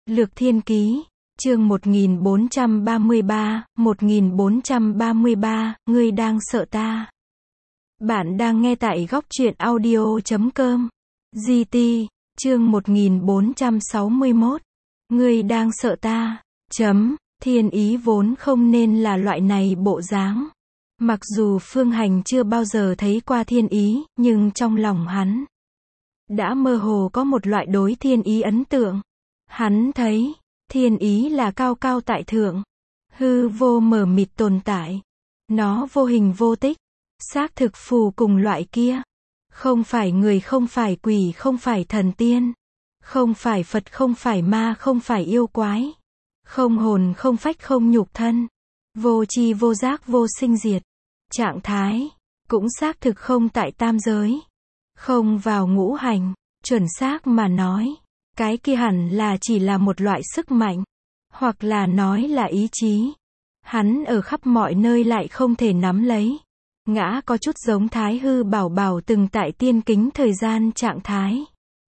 Lược Thiên Ký, chương 1433, ngươi đang sợ ta. Bạn đang nghe tại góc truyện audio.com. GT, chương 1461. Ngươi đang sợ ta. Thiên Ý vốn không nên là loại này bộ dáng. Mặc dù Phương Hành chưa bao giờ thấy qua Thiên Ý, nhưng trong lòng hắn đã mơ hồ có một loại đối Thiên Ý ấn tượng. Hắn thấy, Thiên Ý là cao cao tại thượng, hư vô mờ mịt tồn tại. Nó vô hình vô tích, xác thực phù cùng loại kia. Không phải người, không phải quỷ, không phải thần tiên, không phải Phật, không phải ma, không phải yêu quái. Không hồn, không phách, không nhục thân. Vô tri vô giác, vô sinh diệt. Trạng thái, cũng xác thực không tại tam giới. Không vào ngũ hành, chuẩn xác mà nói. Cái kia hẳn là chỉ là một loại sức mạnh, hoặc là nói là ý chí. Hắn ở khắp mọi nơi lại không thể nắm lấy. Ngã có chút giống Thái Hư Bảo Bảo từng tại tiên kính thời gian trạng thái.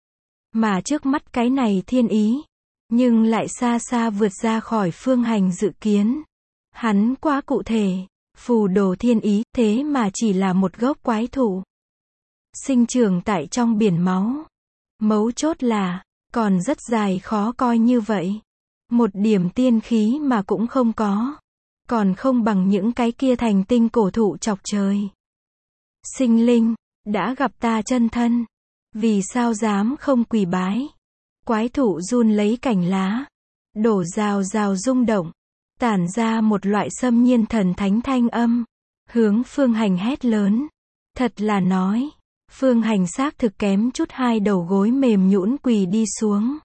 Mà trước mắt cái này Thiên Ý, nhưng lại xa xa vượt ra khỏi Phương Hành dự kiến. Hắn quá cụ thể, phù đồ Thiên Ý, thế mà chỉ là một gốc quái thụ. Sinh trưởng tại trong biển máu. Mấu chốt là, còn rất dài khó coi như vậy. Một điểm tiên khí mà cũng không có. Còn không bằng những cái kia thành tinh cổ thụ chọc trời. Sinh linh, đã gặp ta chân thân. Vì sao dám không quỳ bái? Quái thụ run lấy cành lá. Đổ rào rào rung động. Tản ra một loại xâm nhiên thần thánh thanh âm. Hướng Phương Hành hét lớn. Thật là nói. Phương Hành xác thực kém chút hai đầu gối mềm nhũn quỳ đi xuống.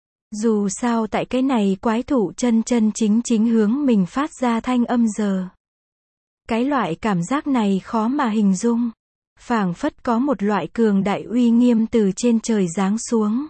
Dù sao tại cái này quái thụ chân chân chính chính hướng mình phát ra thanh âm giờ. Cái loại cảm giác này khó mà hình dung. Phảng phất có một loại cường đại uy nghiêm từ trên trời giáng xuống.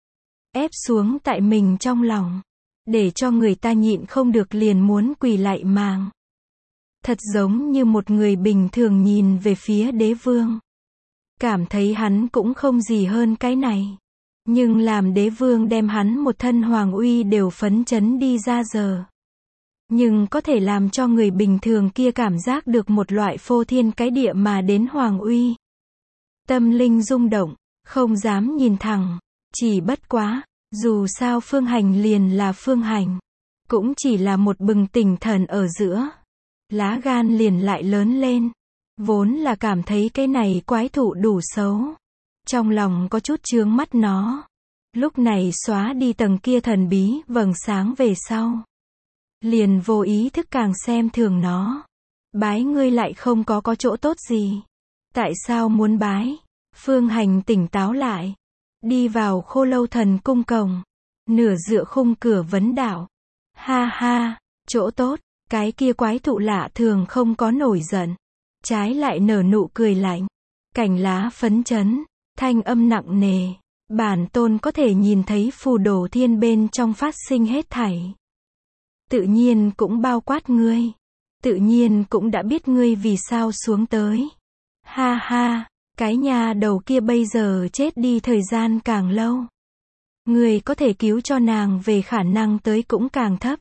Ép xuống tại mình trong lòng. Để cho người ta nhịn không được liền muốn quỳ lạy màng. Thật giống như một người bình thường nhìn về phía đế vương. Cảm thấy hắn cũng không gì hơn cái này. Nhưng làm đế vương đem hắn một thân hoàng uy đều phấn chấn đi ra giờ. Nhưng có thể làm cho người bình thường kia cảm giác được một loại phô thiên cái địa mà đến hoàng uy. Tâm linh rung động, không dám nhìn thẳng. Chỉ bất quá, dù sao Phương Hành liền là Phương Hành. Cũng chỉ là một bừng tỉnh thần ở giữa. Lá gan liền lại lớn lên. Vốn là cảm thấy cái này quái thụ đủ xấu. Trong lòng có chút chướng mắt nó. Lúc này xóa đi tầng kia thần bí vầng sáng về sau. Liền vô ý thức càng xem thường nó. Bái ngươi lại không có chỗ tốt gì. Tại sao muốn bái? Phương Hành tỉnh táo lại. Đi vào Khô Lâu Thần cung cổng. Nửa dựa khung cửa vấn đạo. Ha ha, chỗ tốt. Cái kia quái thụ lạ thường không có nổi giận. Trái lại nở nụ cười lạnh. Cành lá phấn chấn. Thanh âm nặng nề. Bản tôn có thể nhìn thấy phù đồ thiên bên trong phát sinh hết thảy. Tự nhiên cũng bao quát ngươi. Tự nhiên cũng đã biết ngươi vì sao xuống tới. Ha ha, cái nhà đầu kia bây giờ chết đi thời gian càng lâu. Ngươi có thể cứu cho nàng về khả năng tới cũng càng thấp.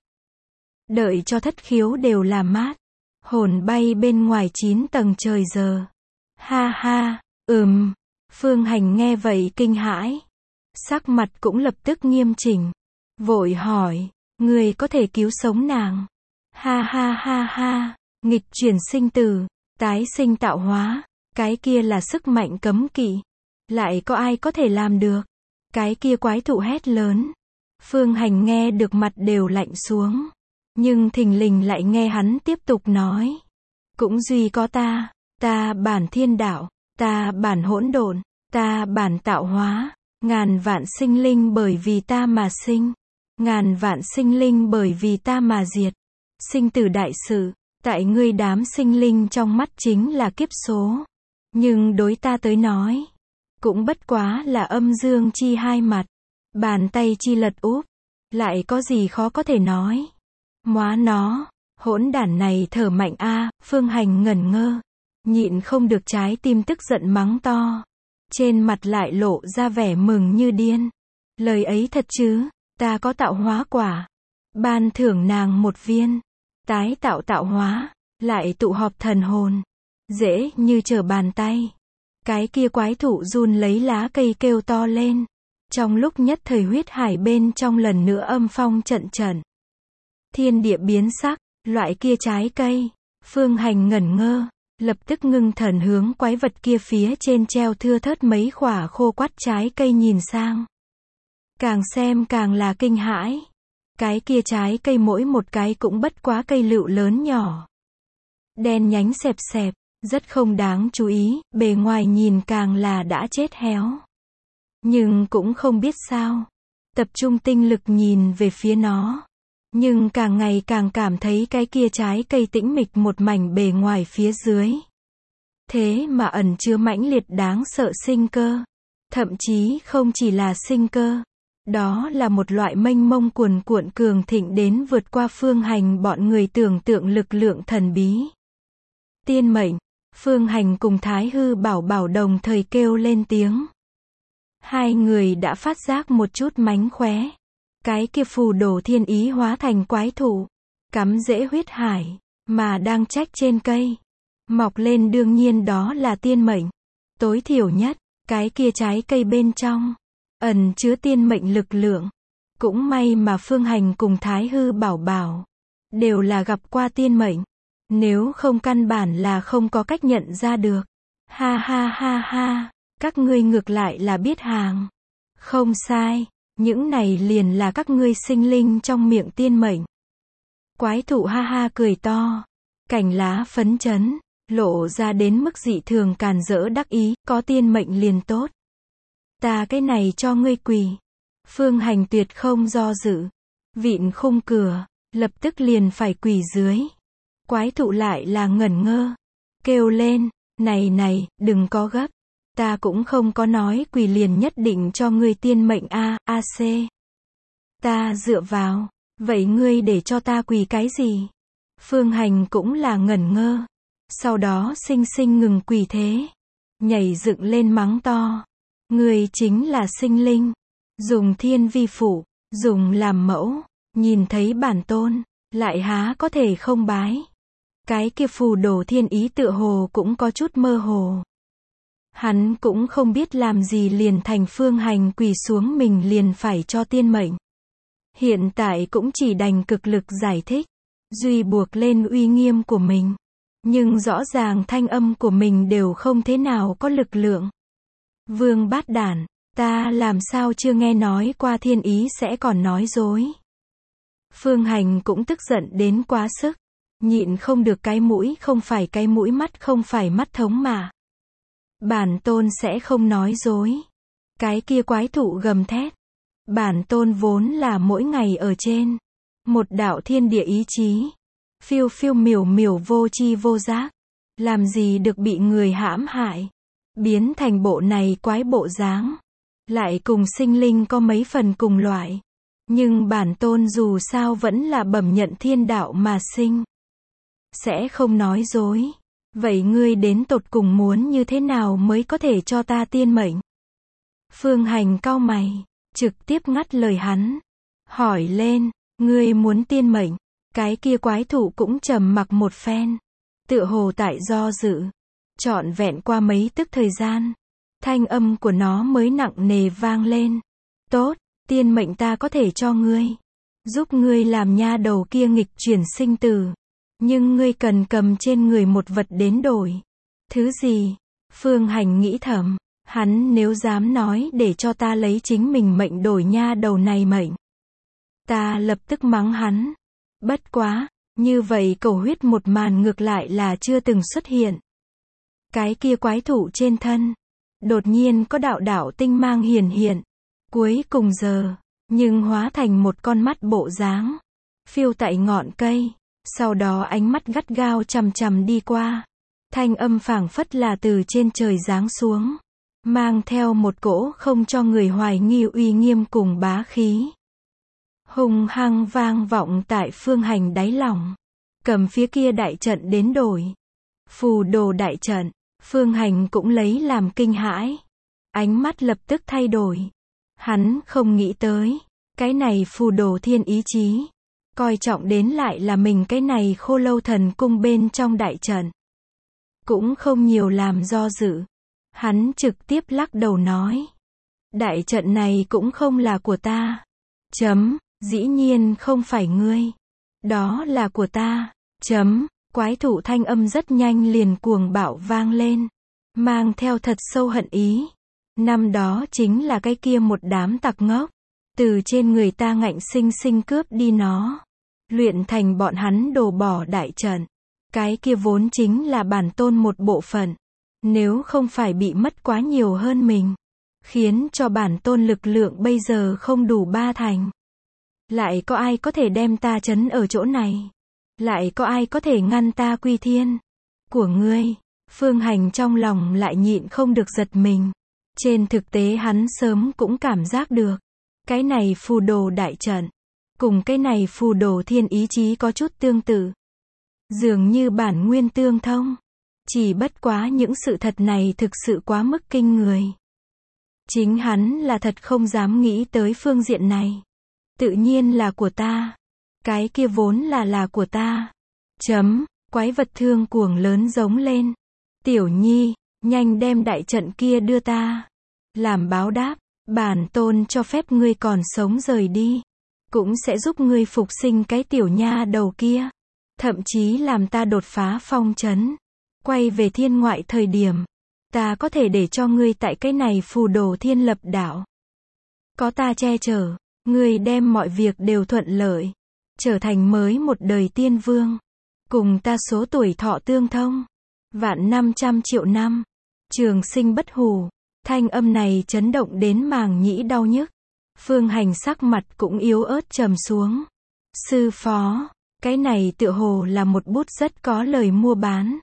Đợi cho thất khiếu đều làm mát. Hồn bay bên ngoài 9 tầng trời giờ. Ha ha, Phương Hành nghe vậy kinh hãi. Sắc mặt cũng lập tức nghiêm chỉnh. Vội hỏi, người có thể cứu sống nàng. Ha ha ha ha, nghịch chuyển sinh tử, tái sinh tạo hóa. Cái kia là sức mạnh cấm kỵ. Lại có ai có thể làm được? Cái kia quái thụ hét lớn. Phương Hành nghe được mặt đều lạnh xuống. Nhưng thình lình lại nghe hắn tiếp tục nói. Cũng duy có ta bản thiên đạo, ta bản hỗn độn, ta bản tạo hóa. Ngàn vạn sinh linh bởi vì ta mà sinh. Ngàn vạn sinh linh bởi vì ta mà diệt. Sinh tử đại sự, tại ngươi đám sinh linh trong mắt chính là kiếp số. Nhưng đối ta tới nói, cũng bất quá là âm dương chi hai mặt. Bàn tay chi lật úp, lại có gì khó có thể nói. Móa nó, hỗn đản này thở mạnh a. Phương Hành ngẩn ngơ, nhịn không được trái tim tức giận mắng to. Trên mặt lại lộ ra vẻ mừng như điên. Lời ấy thật chứ? ta có tạo hóa quả. Ban thưởng nàng một viên. Tái tạo tạo hóa. Lại tụ họp thần hồn. Dễ như trở bàn tay. Cái kia quái thụ run lấy lá cây kêu to lên. Trong lúc nhất thời huyết hải bên trong lần nữa âm phong trận trận. Thiên địa biến sắc, loại kia trái cây. Phương Hành ngẩn ngơ, lập tức ngưng thần hướng quái vật kia phía trên treo thưa thớt mấy khỏa khô quắt trái cây nhìn sang. Càng xem càng là kinh hãi. Cái kia trái cây mỗi một cái cũng bất quá cây lựu lớn nhỏ. Đen nhánh xẹp xẹp, rất không đáng chú ý, bề ngoài nhìn càng là đã chết héo. Nhưng cũng không biết sao. Tập trung tinh lực nhìn về phía nó. Nhưng càng ngày càng cảm thấy cái kia trái cây tĩnh mịch một mảnh bề ngoài phía dưới. Thế mà ẩn chứa mãnh liệt đáng sợ sinh cơ. Thậm chí không chỉ là sinh cơ. Đó là một loại mênh mông cuồn cuộn cường thịnh đến vượt qua Phương Hành bọn người tưởng tượng lực lượng thần bí. Tiên mệnh, Phương Hành cùng Thái Hư Bảo Bảo đồng thời kêu lên tiếng. Hai người đã phát giác một chút mánh khóe. Cái kia phù đồ thiên ý hóa thành quái thụ, cắm rễ huyết hải, mà đang trách trên cây. Mọc lên đương nhiên đó là tiên mệnh. Tối thiểu nhất, cái kia trái cây bên trong, ẩn chứa tiên mệnh lực lượng. Cũng may mà Phương Hành cùng Thái Hư Bảo Bảo, đều là gặp qua tiên mệnh. Nếu không căn bản là không có cách nhận ra được. Ha ha ha ha, các ngươi ngược lại là biết hàng. Không sai. Những này liền là các ngươi sinh linh trong miệng tiên mệnh. Quái thụ ha ha cười to. Cành lá phấn chấn, lộ ra đến mức dị thường càn rỡ đắc ý, có tiên mệnh liền tốt. Ta cái này cho ngươi quỳ. Phương Hành tuyệt không do dự. Vịn khung cửa, lập tức liền phải quỳ dưới. Quái thụ lại là ngẩn ngơ. Kêu lên, này, đừng có gấp. Ta cũng không có nói quỳ liền nhất định cho ngươi tiên mệnh AC. Ta dựa vào, vậy ngươi để cho ta quỳ cái gì? Phương Hành cũng là ngẩn ngơ. Sau đó xinh xinh ngừng quỳ thế. Nhảy dựng lên mắng to. Ngươi chính là sinh linh. Dùng thiên vi phụ, dùng làm mẫu. Nhìn thấy bản tôn, lại há có thể không bái. Cái kia phù đồ thiên ý tựa hồ cũng có chút mơ hồ. Hắn cũng không biết làm gì liền thành Phương Hành quỳ xuống mình liền phải cho tiên mệnh. Hiện tại cũng chỉ đành cực lực giải thích, duy buộc lên uy nghiêm của mình. Nhưng rõ ràng thanh âm của mình đều không thế nào có lực lượng. Vương bát đản, ta làm sao chưa nghe nói qua thiên ý sẽ còn nói dối. Phương Hành cũng tức giận đến quá sức. Nhịn không được cái mũi không phải cái mũi mắt không phải mắt thống mà. Bản tôn sẽ không nói dối. Cái kia quái thụ gầm thét. Bản tôn vốn là mỗi ngày ở trên một đạo thiên địa ý chí. Phiêu phiêu miểu miểu vô tri vô giác. Làm gì được bị người hãm hại. Biến thành bộ này quái bộ dáng. Lại cùng sinh linh có mấy phần cùng loại. Nhưng bản tôn dù sao vẫn là bẩm nhận thiên đạo mà sinh. Sẽ không nói dối. Vậy ngươi đến tột cùng muốn như thế nào mới có thể cho ta tiên mệnh? Phương Hành cau mày, trực tiếp ngắt lời hắn. Hỏi lên, ngươi muốn tiên mệnh? Cái kia quái thụ cũng trầm mặc một phen. Tựa hồ tại do dự. Trọn vẹn qua mấy tức thời gian. Thanh âm của nó mới nặng nề vang lên. Tốt, tiên mệnh ta có thể cho ngươi. Giúp ngươi làm nha đầu kia nghịch chuyển sinh tử. Nhưng ngươi cần cầm trên người một vật đến đổi. Thứ gì? Phương Hành nghĩ thầm. Hắn nếu dám nói để cho ta lấy chính mình mệnh đổi nha đầu này mệnh. Ta lập tức mắng hắn. Bất quá, như vậy cầu huyết một màn ngược lại là chưa từng xuất hiện. Cái kia quái thụ trên thân. Đột nhiên có đạo đạo tinh mang hiển hiện. Cuối cùng giờ, nhưng hóa thành một con mắt bộ dáng. Phiêu tại ngọn cây. Sau đó ánh mắt gắt gao chằm chằm đi qua. Thanh âm phảng phất là từ trên trời giáng xuống. Mang theo một cỗ không cho người hoài nghi uy nghiêm cùng bá khí. Hùng hăng vang vọng tại Phương Hành đáy lòng. Cầm phía kia đại trận đến đổi. Phù đồ đại trận. Phương Hành cũng lấy làm kinh hãi. Ánh mắt lập tức thay đổi. Hắn không nghĩ tới. Cái này phù đồ thiên ý chí. Coi trọng đến lại là mình cái này Khô Lâu Thần Cung bên trong đại trận. Cũng không nhiều làm do dự. Hắn trực tiếp lắc đầu nói. Đại trận này cũng không là của ta. Dĩ nhiên không phải ngươi. Đó là của ta. Quái thụ thanh âm rất nhanh liền cuồng bạo vang lên. Mang theo thật sâu hận ý. Năm đó chính là cái kia một đám tặc ngốc. Từ trên người ta ngạnh sinh sinh cướp đi nó. Luyện thành bọn hắn đổ bỏ đại trận. Cái kia vốn chính là bản tôn một bộ phận. Nếu không phải bị mất quá nhiều hơn mình. Khiến cho bản tôn lực lượng bây giờ không đủ 3 thành. Lại có ai có thể đem ta trấn ở chỗ này? Lại có ai có thể ngăn ta quy thiên? Của ngươi. Phương Hành trong lòng lại nhịn không được giật mình. Trên thực tế hắn sớm cũng cảm giác được. Cái này phù đồ đại trận. Cùng cái này phù đồ thiên ý chí có chút tương tự. Dường như bản nguyên tương thông. Chỉ bất quá những sự thật này thực sự quá mức kinh người. Chính hắn là thật không dám nghĩ tới phương diện này. Tự nhiên là của ta. Cái kia vốn là của ta. Quái vật thương cuồng lớn giống lên. Tiểu Nhi, nhanh đem đại trận kia đưa ta. Làm báo đáp, bản tôn cho phép ngươi còn sống rời đi. Cũng sẽ giúp ngươi phục sinh cái tiểu nha đầu kia. Thậm chí làm ta đột phá phong trấn. Quay về thiên ngoại thời điểm. Ta có thể để cho ngươi tại cái này phù đồ thiên lập đảo. Có ta che chở, ngươi đem mọi việc đều thuận lợi. Trở thành mới một đời tiên vương. Cùng ta số tuổi thọ tương thông. Vạn 500 triệu năm. Trường sinh bất hủ. Thanh âm này chấn động đến màng nhĩ đau nhức. Phương Hành sắc mặt cũng yếu ớt trầm xuống. Sư phó, cái này tựa hồ là một bút rất có lời mua bán.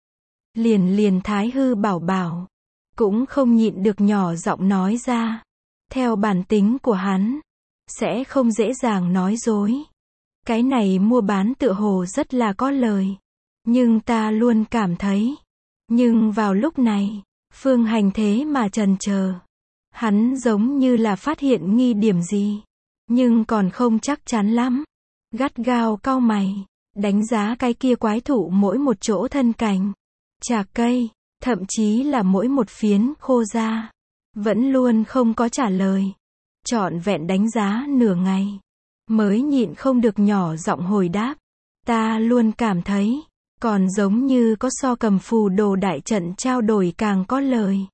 Liền Thái Hư bảo bảo. Cũng không nhịn được nhỏ giọng nói ra. Theo bản tính của hắn. Sẽ không dễ dàng nói dối. Cái này mua bán tựa hồ rất là có lời. Nhưng ta luôn cảm thấy. Nhưng vào lúc này. Phương Hành thế mà chần chờ. Hắn giống như là phát hiện nghi điểm gì. Nhưng còn không chắc chắn lắm. Gắt gao cau mày. Đánh giá cái kia quái thụ mỗi một chỗ thân cành. Chạc cây. Thậm chí là mỗi một phiến khô da. Vẫn luôn không có trả lời. Trọn vẹn đánh giá nửa ngày. Mới nhịn không được nhỏ giọng hồi đáp. Ta luôn cảm thấy. Còn giống như có so cầm phù đồ đại trận trao đổi càng có lời.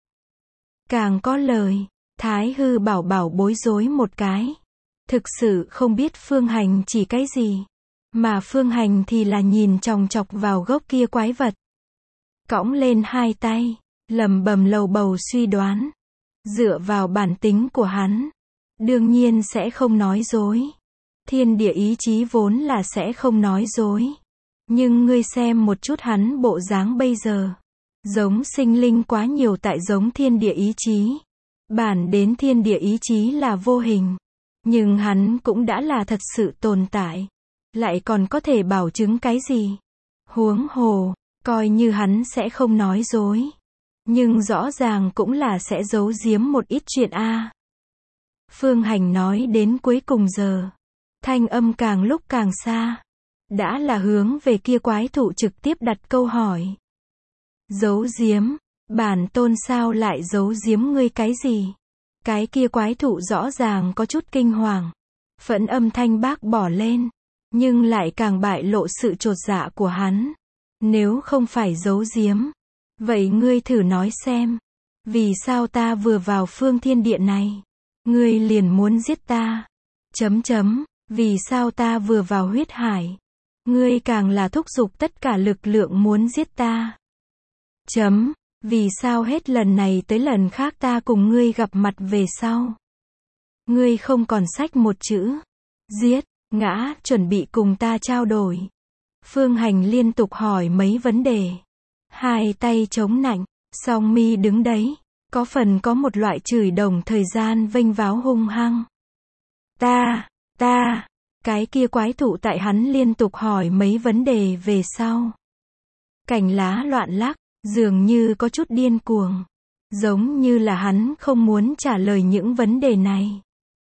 Càng có lời. Thái Hư bảo bảo bối rối một cái. Thực sự không biết Phương Hành chỉ cái gì. Mà Phương Hành thì là nhìn chòng chọc vào gốc kia quái vật. Cõng lên hai tay. Lầm bầm lầu bầu suy đoán. Dựa vào bản tính của hắn. Đương nhiên sẽ không nói dối. Thiên địa ý chí vốn là sẽ không nói dối. Nhưng ngươi xem một chút hắn bộ dáng bây giờ. Giống sinh linh quá nhiều tại giống thiên địa ý chí. Bản đến thiên địa ý chí là vô hình. Nhưng hắn cũng đã là thật sự tồn tại. Lại còn có thể bảo chứng cái gì? Huống hồ, coi như hắn sẽ không nói dối. Nhưng rõ ràng cũng là sẽ giấu giếm một ít chuyện a. Phương Hành nói đến cuối cùng giờ. Thanh âm càng lúc càng xa. Đã là hướng về kia quái thụ trực tiếp đặt câu hỏi. Giấu giếm, bản tôn sao lại giấu giếm ngươi cái gì? Cái kia quái thụ rõ ràng có chút kinh hoàng. Phẫn âm thanh bác bỏ lên. Nhưng lại càng bại lộ sự chột dạ của hắn. Nếu không phải giấu giếm. Vậy ngươi thử nói xem. Vì sao ta vừa vào phương thiên địa này? Ngươi liền muốn giết ta. Vì sao ta vừa vào huyết hải? Ngươi càng là thúc giục tất cả lực lượng muốn giết ta. Vì sao hết lần này tới lần khác ta cùng ngươi gặp mặt về sau? Ngươi không còn xách một chữ. Giết, ngã, chuẩn bị cùng ta trao đổi. Phương Hành liên tục hỏi mấy vấn đề. Hai tay chống nạnh, song mi đứng đấy. Có phần có một loại chửi đồng thời gian vênh váo hung hăng. Ta. Cái kia quái thụ tại hắn liên tục hỏi mấy vấn đề về sau. Cành lá loạn lắc, dường như có chút điên cuồng. Giống như là hắn không muốn trả lời những vấn đề này.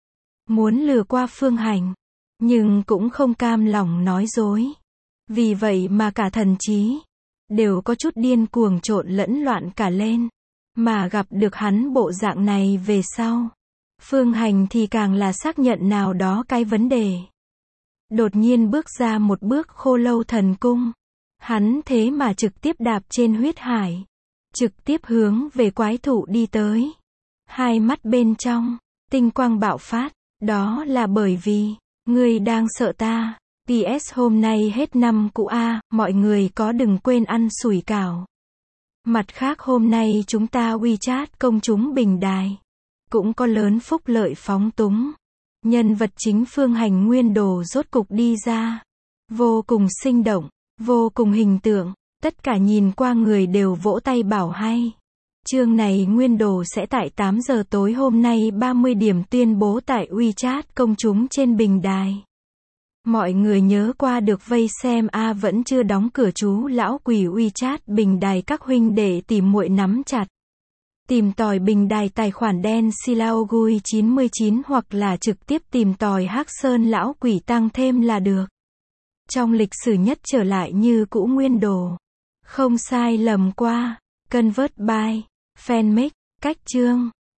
muốn lừa qua Phương Hành, nhưng cũng không cam lòng nói dối. Vì vậy mà cả thần trí đều có chút điên cuồng trộn lẫn loạn cả lên. Mà gặp được hắn bộ dạng này về sau, Phương Hành thì càng là xác nhận nào đó cái vấn đề. Đột nhiên bước ra một bước Khô Lâu Thần Cung. Hắn thế mà trực tiếp đạp trên huyết hải, trực tiếp hướng về quái thụ đi tới. Hai mắt bên trong tinh quang bạo phát, đó là bởi vì ngươi đang sợ ta. PS hôm nay hết năm cũ a, mọi người có đừng quên ăn sủi cảo. Mặt khác hôm nay chúng ta WeChat công chúng bình đài cũng có lớn phúc lợi phóng túng. Nhân vật chính Phương Hành nguyên đồ rốt cục đi ra. Vô cùng sinh động, vô cùng hình tượng, tất cả nhìn qua người đều vỗ tay bảo hay. Chương này nguyên đồ sẽ tại 8 giờ tối hôm nay 30 điểm tuyên bố tại WeChat công chúng trên bình đài. Mọi người nhớ qua được vây xem a, vẫn chưa đóng cửa chú lão quỷ WeChat bình đài các huynh đệ tìm muội nắm chặt. Tìm tòi bình đài tài khoản đen Silaogui 99 hoặc là trực tiếp tìm tòi Hắc Sơn lão quỷ tăng thêm là được. Trong lịch sử nhất trở lại như cũ nguyên đồ. Không sai lầm qua. Convert by Fanmake. Cách chương